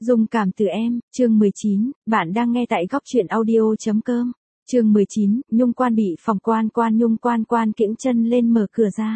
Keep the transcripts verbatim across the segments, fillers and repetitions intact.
Dung cảm từ em, chương mười chín, bạn đang nghe tại góc truyện audio.com. Chương mười chín, Nhung Quan bị phòng quan quan Nhung Quan Quan kiễng chân lên mở cửa ra.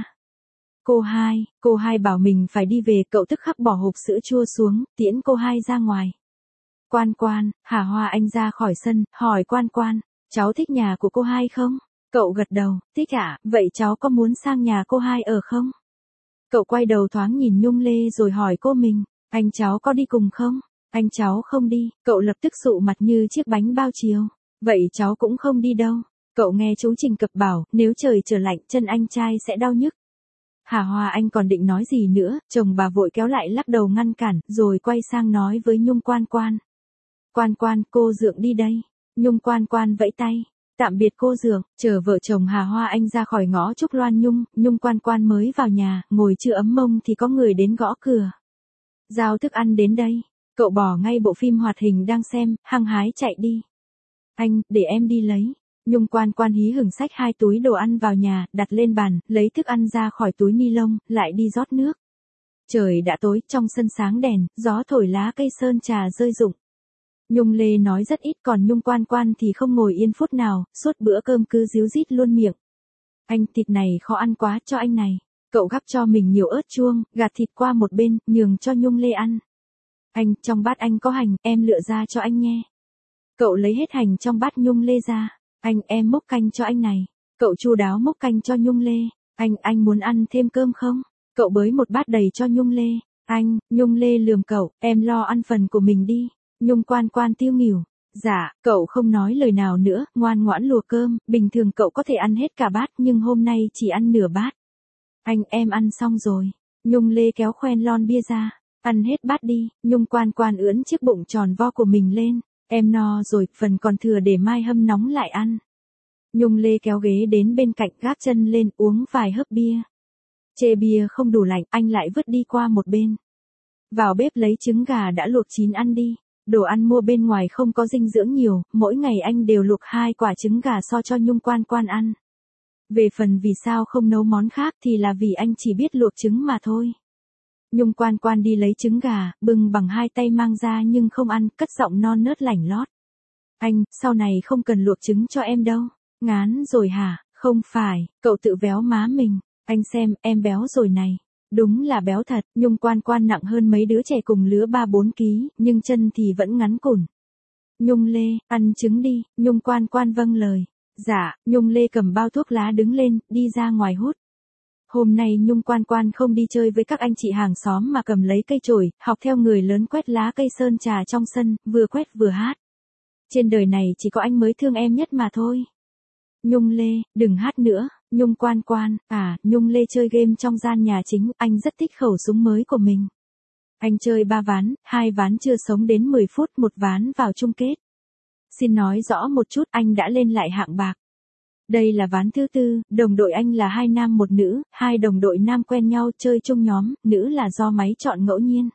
Cô hai, cô hai bảo mình phải đi về, cậu tức khắc bỏ hộp sữa chua xuống, tiễn cô hai ra ngoài. Quan Quan, Hà Hoa Anh ra khỏi sân, hỏi Quan Quan, cháu thích nhà của cô hai không? Cậu gật đầu, thích ạ, vậy cháu có muốn sang nhà cô hai ở không? Cậu quay đầu thoáng nhìn Nhung Lê rồi hỏi cô mình, anh cháu có đi cùng không? Anh cháu không đi, cậu lập tức sụ mặt như chiếc bánh bao chiều. Vậy cháu cũng không đi đâu. Cậu nghe chú Trình Cập bảo, nếu trời trở lạnh chân anh trai sẽ đau nhức. Hà Hoa Anh còn định nói gì nữa, chồng bà vội kéo lại lắc đầu ngăn cản, rồi quay sang nói với Nhung Quan Quan. Quan Quan, cô Dượng đi đây. Nhung Quan Quan vẫy tay. Tạm biệt cô Dượng, chờ vợ chồng Hà Hoa Anh ra khỏi ngõ Trúc Loan Nhung, Nhung Quan Quan mới vào nhà, ngồi chưa ấm mông thì có người đến gõ cửa. Giao thức ăn đến đây. Cậu bỏ ngay bộ phim hoạt hình đang xem, hăng hái chạy đi. Anh, để em đi lấy. Nhung Quan Quan hí hửng xách hai túi đồ ăn vào nhà, đặt lên bàn, lấy thức ăn ra khỏi túi ni lông, lại đi rót nước. Trời đã tối, trong sân sáng đèn, gió thổi lá cây sơn trà rơi rụng. Nhung Lê nói rất ít, còn Nhung Quan Quan thì không ngồi yên phút nào, suốt bữa cơm cứ díu dít luôn miệng. Anh, thịt này khó ăn quá, cho anh này. Cậu gắp cho mình nhiều ớt chuông, gạt thịt qua một bên, nhường cho Nhung Lê ăn. Anh, trong bát anh có hành, em lựa ra cho anh nghe. Cậu lấy hết hành trong bát Nhung Lê ra. Anh, em múc canh cho anh này. Cậu chu đáo múc canh cho Nhung Lê. Anh, anh muốn ăn thêm cơm không? Cậu bới một bát đầy cho Nhung Lê. Anh, Nhung Lê lườm cậu, em lo ăn phần của mình đi. Nhung Quan Quan tiêu nghỉu. Dạ, cậu không nói lời nào nữa, ngoan ngoãn lùa cơm, bình thường cậu có thể ăn hết cả bát nhưng hôm nay chỉ ăn nửa bát. Anh, em ăn xong rồi. Nhung Lê kéo khoen lon bia ra. Ăn hết bát đi, Nhung Quan Quan ưỡn chiếc bụng tròn vo của mình lên. Em no rồi, phần còn thừa để mai hâm nóng lại ăn. Nhung Lê kéo ghế đến bên cạnh, gác chân lên, uống vài hớp bia. Chê bia không đủ lạnh, anh lại vứt đi qua một bên. Vào bếp lấy trứng gà đã luộc chín ăn đi. Đồ ăn mua bên ngoài không có dinh dưỡng nhiều, mỗi ngày anh đều luộc hai quả trứng gà so cho Nhung Quan Quan ăn. Về phần vì sao không nấu món khác thì là vì anh chỉ biết luộc trứng mà thôi. Nhung Quan Quan đi lấy trứng gà, bưng bằng hai tay mang ra nhưng không ăn, cất giọng non nớt lảnh lót. Anh, sau này không cần luộc trứng cho em đâu. Ngán rồi hả? Không phải, cậu tự véo má mình. Anh xem, em béo rồi này. Đúng là béo thật, Nhung Quan Quan nặng hơn mấy đứa trẻ cùng lứa ba bốn ký, nhưng chân thì vẫn ngắn cùn. Nhung Lê, ăn trứng đi, Nhung Quan Quan vâng lời. Dạ, Nhung Lê cầm bao thuốc lá đứng lên, đi ra ngoài hút. Hôm nay Nhung Quan Quan không đi chơi với các anh chị hàng xóm mà cầm lấy cây chổi, học theo người lớn quét lá cây sơn trà trong sân, vừa quét vừa hát. Trên đời này chỉ có anh mới thương em nhất mà thôi. Nhung Lê, đừng hát nữa. Nhung Quan Quan, à, Nhung Lê chơi game trong gian nhà chính, anh rất thích khẩu súng mới của mình. Anh chơi ba ván, hai ván chưa sống đến mười phút, một ván vào chung kết. Xin nói rõ một chút, anh đã lên lại hạng bạc. Đây là ván thứ tư, đồng đội anh là hai nam một nữ, hai đồng đội nam quen nhau chơi chung nhóm, nữ là do máy chọn ngẫu nhiên.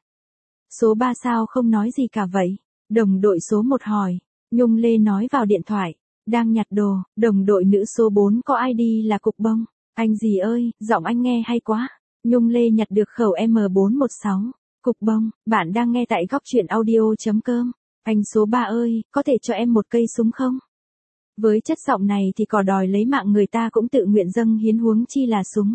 Số ba sao không nói gì cả vậy? Đồng đội số một hỏi. Nhung Lê nói vào điện thoại. Đang nhặt đồ, đồng đội nữ số bốn có i đê là Cục Bông. Anh gì ơi, giọng anh nghe hay quá. Nhung Lê nhặt được khẩu M bốn một sáu. Cục Bông, bạn đang nghe tại góc truyện audio.com. Anh số ba ơi, có thể cho em một cây súng không? Với chất giọng này thì cò đòi lấy mạng người ta cũng tự nguyện dâng hiến, huống chi là súng.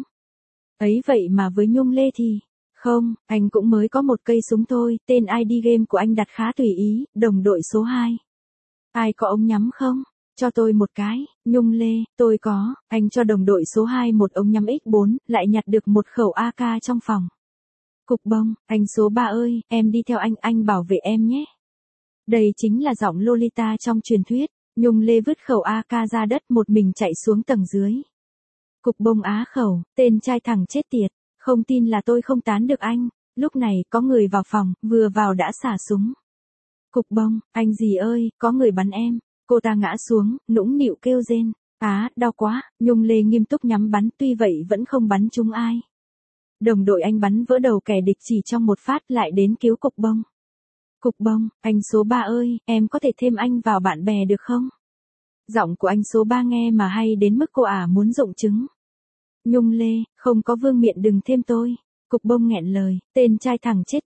Ấy vậy mà với Nhung Lê thì, không, anh cũng mới có một cây súng thôi, tên i đê game của anh đặt khá tùy ý, đồng đội số hai. Ai có ống nhắm không? Cho tôi một cái. Nhung Lê, tôi có. Anh cho đồng đội số hai một ống nhắm ích bốn, lại nhặt được một khẩu a ca trong phòng. Cục Bông, anh số ba ơi, em đi theo anh, anh bảo vệ em nhé. Đây chính là giọng Lolita trong truyền thuyết. Nhung Lê vứt khẩu a ca ra đất, một mình chạy xuống tầng dưới. Cục Bông á khẩu, tên trai thẳng chết tiệt, không tin là tôi không tán được anh. Lúc này, có người vào phòng, vừa vào đã xả súng. Cục Bông, anh gì ơi, có người bắn em. Cô ta ngã xuống, nũng nịu kêu rên. Á, đau quá, Nhung Lê nghiêm túc nhắm bắn, tuy vậy vẫn không bắn trúng ai. Đồng đội anh bắn vỡ đầu kẻ địch chỉ trong một phát, lại đến cứu Cục Bông. Cục Bông, anh số ba ơi, em có thể thêm anh vào bạn bè được không? Giọng của anh số ba nghe mà hay đến mức cô ả muốn rụng trứng. Nhung Lê, không có vương miện đừng thêm tôi. Cục Bông nghẹn lời, tên trai thẳng chết tiệt.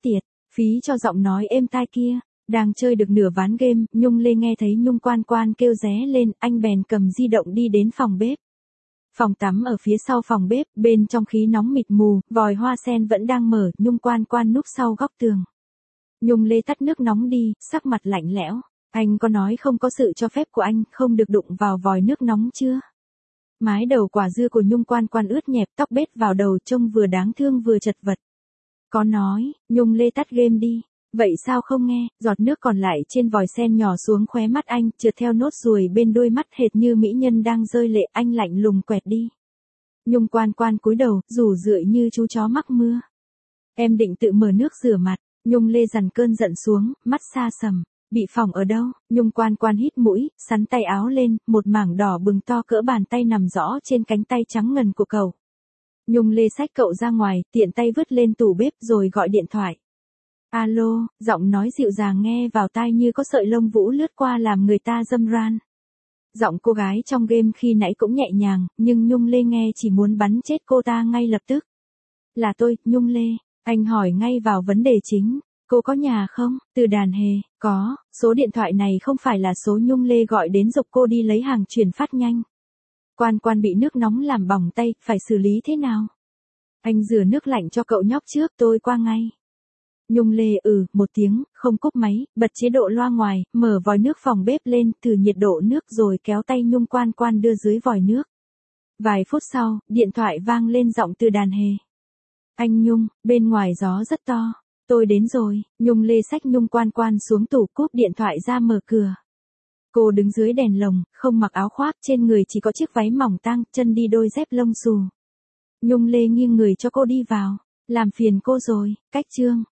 Phí cho giọng nói êm tai kia. Đang chơi được nửa ván game, Nhung Lê nghe thấy Nhung Quan Quan kêu ré lên, anh bèn cầm di động đi đến phòng bếp. Phòng tắm ở phía sau phòng bếp, bên trong khí nóng mịt mù, vòi hoa sen vẫn đang mở, Nhung Quan Quan núp sau góc tường. Nhung Lê tắt nước nóng đi, sắc mặt lạnh lẽo. Anh có nói không có sự cho phép của anh, không được đụng vào vòi nước nóng chưa? Mái đầu quả dưa của Nhung Quan Quan ướt nhẹp, tóc bết vào đầu trông vừa đáng thương vừa chật vật. Có nói, Nhung Lê tắt game đi. Vậy sao không nghe, giọt nước còn lại trên vòi sen nhỏ xuống khóe mắt anh, trượt theo nốt ruồi bên đôi mắt hệt như mỹ nhân đang rơi lệ, anh lạnh lùng quẹt đi. Nhung Quan Quan cúi đầu, rủ rượi như chú chó mắc mưa. Em định tự mở nước rửa mặt, Nhung Lê dằn cơn giận xuống, mắt xa sầm. Bị phỏng ở đâu? Nhung Quan Quan hít mũi, sắn tay áo lên, một mảng đỏ bừng to cỡ bàn tay nằm rõ trên cánh tay trắng ngần của cậu. Nhung Lê xách cậu ra ngoài, tiện tay vứt lên tủ bếp rồi gọi điện thoại. Alo, giọng nói dịu dàng nghe vào tai như có sợi lông vũ lướt qua làm người ta râm ran. Giọng cô gái trong game khi nãy cũng nhẹ nhàng, nhưng Nhung Lê nghe chỉ muốn bắn chết cô ta ngay lập tức. Là tôi, Nhung Lê. Anh hỏi ngay vào vấn đề chính. Cô có nhà không? Từ đàn hề, có, số điện thoại này không phải là số Nhung Lê gọi đến giục cô đi lấy hàng chuyển phát nhanh. Quan Quan bị nước nóng làm bỏng tay, phải xử lý thế nào? Anh rửa nước lạnh cho cậu nhóc trước, tôi qua ngay. Nhung Lê ừ, một tiếng, không cúp máy, bật chế độ loa ngoài, mở vòi nước phòng bếp lên, thử nhiệt độ nước rồi kéo tay Nhung Quan Quan đưa dưới vòi nước. Vài phút sau, điện thoại vang lên giọng Từ đàn hề. Anh Nhung, bên ngoài gió rất to. Tôi đến rồi, Nhung Lê xách Nhung Quan Quan xuống tủ cúp điện thoại ra mở cửa. Cô đứng dưới đèn lồng, không mặc áo khoác, trên người chỉ có chiếc váy mỏng tang, chân đi đôi dép lông xù. Nhung Lê nghiêng người cho cô đi vào. Làm phiền cô rồi, cách chương.